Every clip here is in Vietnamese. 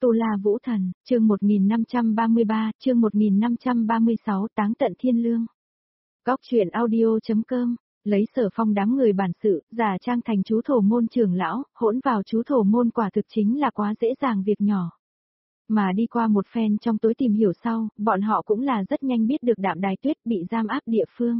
Tu La Vũ Thần, chương 1533, chương 1536 táng tận thiên lương. Góc truyện audio.com, lấy Sở Phong đám người bản sự, giả trang thành chú thổ môn trưởng lão, hỗn vào chú thổ môn quả thực chính là quá dễ dàng việc nhỏ. Mà đi qua một phen trong tối tìm hiểu sau, bọn họ cũng là rất nhanh biết được Đạm Đài Tuyết bị giam áp địa phương.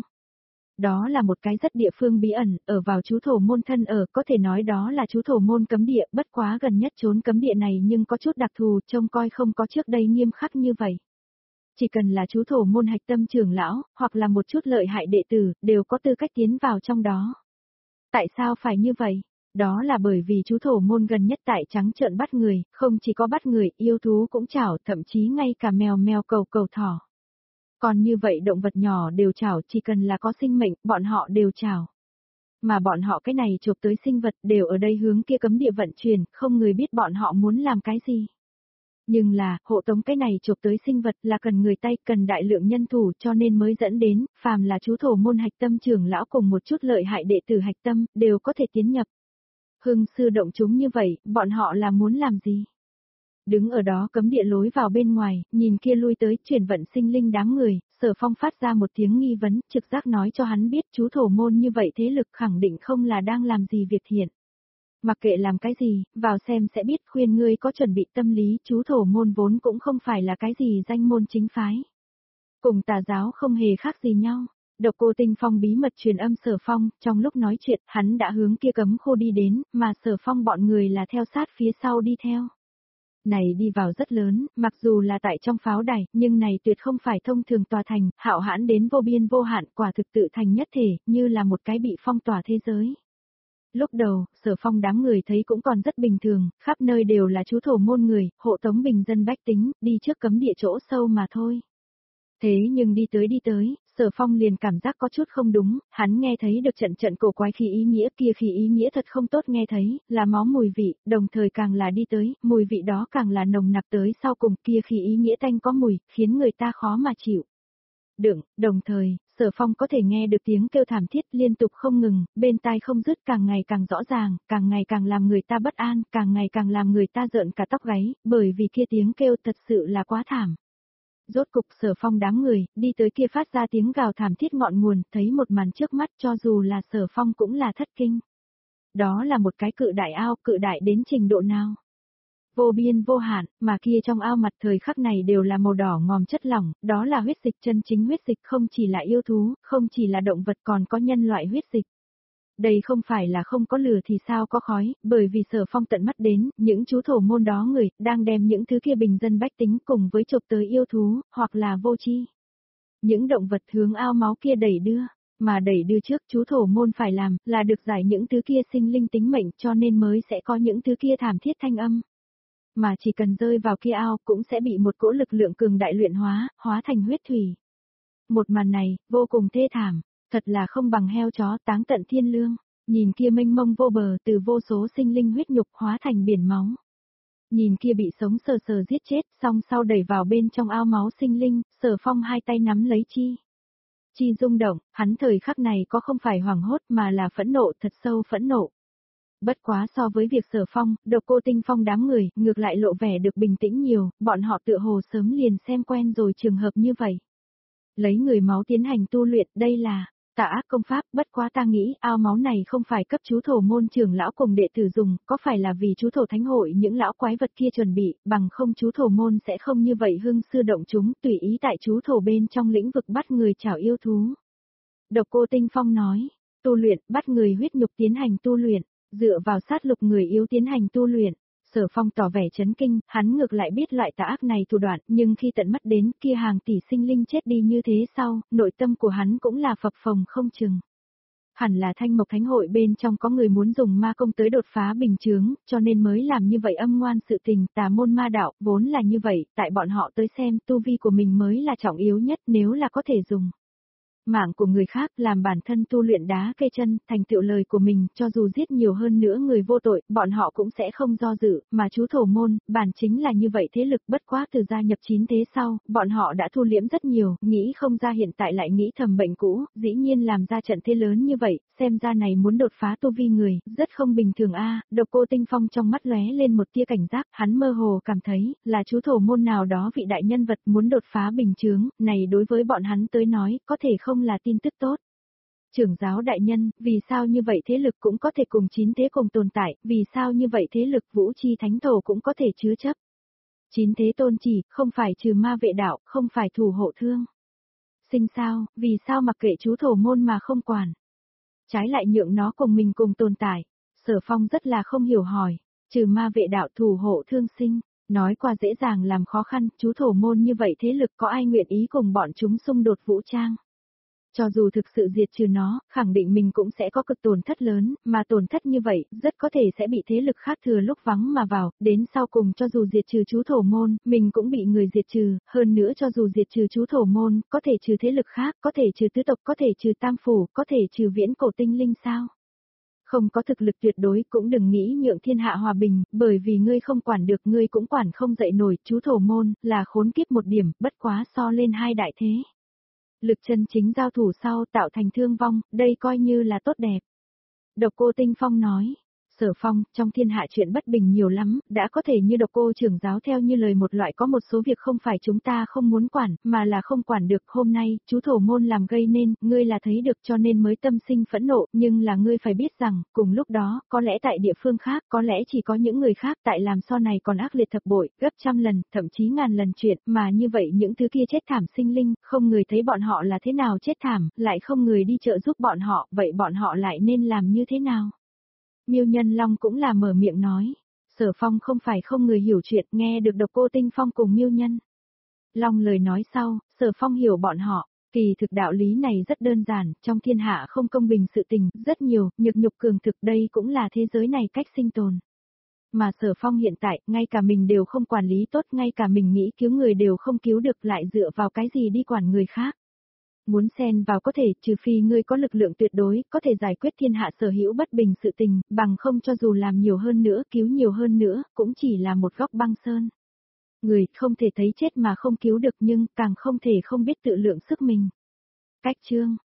Đó là một cái rất địa phương bí ẩn, ở vào chú thổ môn thân ở, có thể nói đó là chú thổ môn cấm địa, bất quá gần nhất trốn cấm địa này nhưng có chút đặc thù, trông coi không có trước đây nghiêm khắc như vậy. Chỉ cần là chú thổ môn hạch tâm trưởng lão, hoặc là một chút lợi hại đệ tử, đều có tư cách tiến vào trong đó. Tại sao phải như vậy? Đó là bởi vì chú thổ môn gần nhất tại trắng trợn bắt người, không chỉ có bắt người, yêu thú cũng chảo, thậm chí ngay cả mèo cầu thỏ. Còn như vậy động vật nhỏ đều chảo, chỉ cần là có sinh mệnh, bọn họ đều chảo. Mà bọn họ cái này chụp tới sinh vật đều ở đây hướng kia cấm địa vận chuyển, không người biết bọn họ muốn làm cái gì. Nhưng là, hộ tống cái này chụp tới sinh vật là cần người tay, cần đại lượng nhân thủ cho nên mới dẫn đến, phàm là chú thổ môn hạch tâm trưởng lão cùng một chút lợi hại đệ tử hạch tâm, đều có thể tiến nhập. Hưng sư động chúng như vậy, bọn họ là muốn làm gì? Đứng ở đó cấm địa lối vào bên ngoài, nhìn kia lui tới chuyển vận sinh linh đám người, Sở Phong phát ra một tiếng nghi vấn, trực giác nói cho hắn biết chú thổ môn như vậy thế lực khẳng định không là đang làm gì việc thiện. Mặc kệ làm cái gì, vào xem sẽ biết, khuyên ngươi có chuẩn bị tâm lý, chú thổ môn vốn cũng không phải là cái gì danh môn chính phái. Cùng tà giáo không hề khác gì nhau. Độc Cô Tinh Phong bí mật truyền âm Sở Phong, trong lúc nói chuyện, hắn đã hướng kia cấm khô đi đến, mà Sở Phong bọn người là theo sát phía sau đi theo. Này đi vào rất lớn, mặc dù là tại trong pháo đài, nhưng này tuyệt không phải thông thường tòa thành, hạo hãn đến vô biên vô hạn, quả thực tự thành nhất thể, như là một cái bị phong tỏa thế giới. Lúc đầu, Sở Phong đám người thấy cũng còn rất bình thường, khắp nơi đều là chú thổ môn người, hộ tống bình dân bách tính, đi trước cấm địa chỗ sâu mà thôi. Thế nhưng đi tới, Sở Phong liền cảm giác có chút không đúng, hắn nghe thấy được trận cổ quái khí ý nghĩa, kia khí ý nghĩa thật không tốt nghe thấy, là máu mùi vị, đồng thời càng là đi tới, mùi vị đó càng là nồng nặc tới sau cùng, kia khí ý nghĩa tanh có mùi, khiến người ta khó mà chịu. Đồng thời, Sở Phong có thể nghe được tiếng kêu thảm thiết liên tục không ngừng, bên tai không dứt, càng ngày càng rõ ràng, càng ngày càng làm người ta bất an, càng ngày càng làm người ta rợn cả tóc gáy, bởi vì kia tiếng kêu thật sự là quá thảm. Rốt cục Sở Phong đám người, đi tới kia phát ra tiếng gào thảm thiết ngọn nguồn, thấy một màn trước mắt cho dù là Sở Phong cũng là thất kinh. Đó là một cái cự đại ao, cự đại đến trình độ nào? Vô biên vô hạn, mà kia trong ao mặt thời khắc này đều là màu đỏ ngòm chất lỏng, đó là huyết dịch chân chính huyết dịch, không chỉ là yêu thú, không chỉ là động vật còn có nhân loại huyết dịch. Đây không phải là không có lửa thì sao có khói, bởi vì Sở Phong tận mắt đến, những chú thổ môn đó người, đang đem những thứ kia bình dân bách tính cùng với chụp tới yêu thú, hoặc là vô tri. Những động vật hướng ao máu kia đẩy đưa, mà đẩy đưa trước chú thổ môn phải làm, là được giải những thứ kia sinh linh tính mệnh cho nên mới sẽ có những thứ kia thảm thiết thanh âm. Mà chỉ cần rơi vào kia ao cũng sẽ bị một cỗ lực lượng cường đại luyện hóa thành huyết thủy. Một màn này, vô cùng thê thảm. Thật là không bằng heo chó táng tận thiên lương, nhìn kia mênh mông vô bờ từ vô số sinh linh huyết nhục hóa thành biển máu. Nhìn kia bị sống sờ sờ giết chết, xong sau đẩy vào bên trong ao máu sinh linh, Sở Phong hai tay nắm lấy chi rung động, hắn thời khắc này có không phải hoảng hốt mà là phẫn nộ, thật sâu phẫn nộ. Bất quá so với việc Sở Phong, Độc Cô Tinh Phong đám người, ngược lại lộ vẻ được bình tĩnh nhiều, bọn họ tựa hồ sớm liền xem quen rồi trường hợp như vậy. Lấy người máu tiến hành tu luyện, đây là tà ác công pháp, bất quá ta nghĩ ao máu này không phải cấp chú thổ môn trưởng lão cùng đệ tử dùng, có phải là vì chú thổ thánh hội những lão quái vật kia chuẩn bị, bằng không chú thổ môn sẽ không như vậy hưng sư động chúng, tùy ý tại chú thổ bên trong lĩnh vực bắt người chảo yêu thú. Độc Cô Tinh Phong nói, tu luyện, bắt người huyết nhục tiến hành tu luyện, dựa vào sát lục người yếu tiến hành tu luyện. Sở Phong tỏ vẻ chấn kinh, hắn ngược lại biết loại tà ác này thủ đoạn, nhưng khi tận mắt đến kia hàng tỷ sinh linh chết đi như thế sau, nội tâm của hắn cũng là phập phồng không chừng. Hẳn là Thanh Mộc Thánh hội bên trong có người muốn dùng ma công tới đột phá bình chướng, cho nên mới làm như vậy âm ngoan sự tình, tà môn ma đạo, vốn là như vậy, tại bọn họ tới xem tu vi của mình mới là trọng yếu nhất nếu là có thể dùng. Mạng của người khác làm bản thân tu luyện đá cây chân, thành tựu lời của mình, cho dù giết nhiều hơn nữa người vô tội, bọn họ cũng sẽ không do dự, mà chú thổ môn, bản chính là như vậy thế lực bất quá từ gia nhập 9 thế sau, bọn họ đã thu liễm rất nhiều, nghĩ không ra hiện tại lại nghĩ thầm bệnh cũ, dĩ nhiên làm ra trận thế lớn như vậy, xem ra này muốn đột phá tu vi người, rất không bình thường a. Độc Cô Tinh Phong trong mắt lóe lên một tia cảnh giác, hắn mơ hồ cảm thấy, là chú thổ môn nào đó vị đại nhân vật muốn đột phá bình chướng, này đối với bọn hắn tới nói, có thể không là tin tức tốt. Trưởng giáo đại nhân, vì sao như vậy thế lực cũng có thể cùng 9 thế cùng tồn tại, vì sao như vậy thế lực Vũ Chi Thánh Tổ cũng có thể chứa chấp. 9 thế tôn chỉ, không phải trừ ma vệ đạo, không phải thủ hộ thương. Sinh sao, vì sao mặc kệ chú thổ môn mà không quản. Trái lại nhượng nó cùng mình cùng tồn tại. Sở Phong rất là không hiểu hỏi, trừ ma vệ đạo thủ hộ thương sinh, nói qua dễ dàng làm khó khăn, chú thổ môn như vậy thế lực có ai nguyện ý cùng bọn chúng xung đột vũ trang. Cho dù thực sự diệt trừ nó, khẳng định mình cũng sẽ có cực tổn thất lớn, mà tổn thất như vậy, rất có thể sẽ bị thế lực khác thừa lúc vắng mà vào, đến sau cùng cho dù diệt trừ chú thổ môn, mình cũng bị người diệt trừ, hơn nữa cho dù diệt trừ chú thổ môn, có thể trừ thế lực khác, có thể trừ tứ tộc, có thể trừ tam phủ, có thể trừ viễn cổ tinh linh sao. Không có thực lực tuyệt đối cũng đừng nghĩ nhượng thiên hạ hòa bình, bởi vì ngươi không quản được ngươi cũng quản không dậy nổi, chú thổ môn, là khốn kiếp một điểm, bất quá so lên hai đại thế. Lực chân chính giao thủ sau tạo thành thương vong, đây coi như là tốt đẹp. Độc Cô Tinh Phong nói, Sở Phong, trong thiên hạ chuyện bất bình nhiều lắm, đã có thể như Độc Cô trưởng giáo theo như lời một loại có một số việc không phải chúng ta không muốn quản, mà là không quản được. Hôm nay, chú thổ môn làm gây nên, ngươi là thấy được cho nên mới tâm sinh phẫn nộ, nhưng là ngươi phải biết rằng, cùng lúc đó, có lẽ tại địa phương khác, có lẽ chỉ có những người khác tại làm so này còn ác liệt thập bội, gấp trăm lần, thậm chí ngàn lần chuyện, mà như vậy những thứ kia chết thảm sinh linh, không người thấy bọn họ là thế nào chết thảm, lại không người đi trợ giúp bọn họ, vậy bọn họ lại nên làm như thế nào? Miêu Nhân Long cũng là mở miệng nói, Sở Phong không phải không người hiểu chuyện, nghe được Độc Cô Tinh Phong cùng Miêu Nhân Long lời nói sau, Sở Phong hiểu bọn họ, kỳ thực đạo lý này rất đơn giản, trong thiên hạ không công bình sự tình, rất nhiều, nhược nhục cường thực đây cũng là thế giới này cách sinh tồn. Mà Sở Phong hiện tại, ngay cả mình đều không quản lý tốt, ngay cả mình nghĩ cứu người đều không cứu được lại dựa vào cái gì đi quản người khác. Muốn xen vào có thể, trừ phi ngươi có lực lượng tuyệt đối, có thể giải quyết thiên hạ sở hữu bất bình sự tình, bằng không cho dù làm nhiều hơn nữa, cứu nhiều hơn nữa, cũng chỉ là một góc băng sơn. Người không thể thấy chết mà không cứu được nhưng càng không thể không biết tự lượng sức mình. Cách chương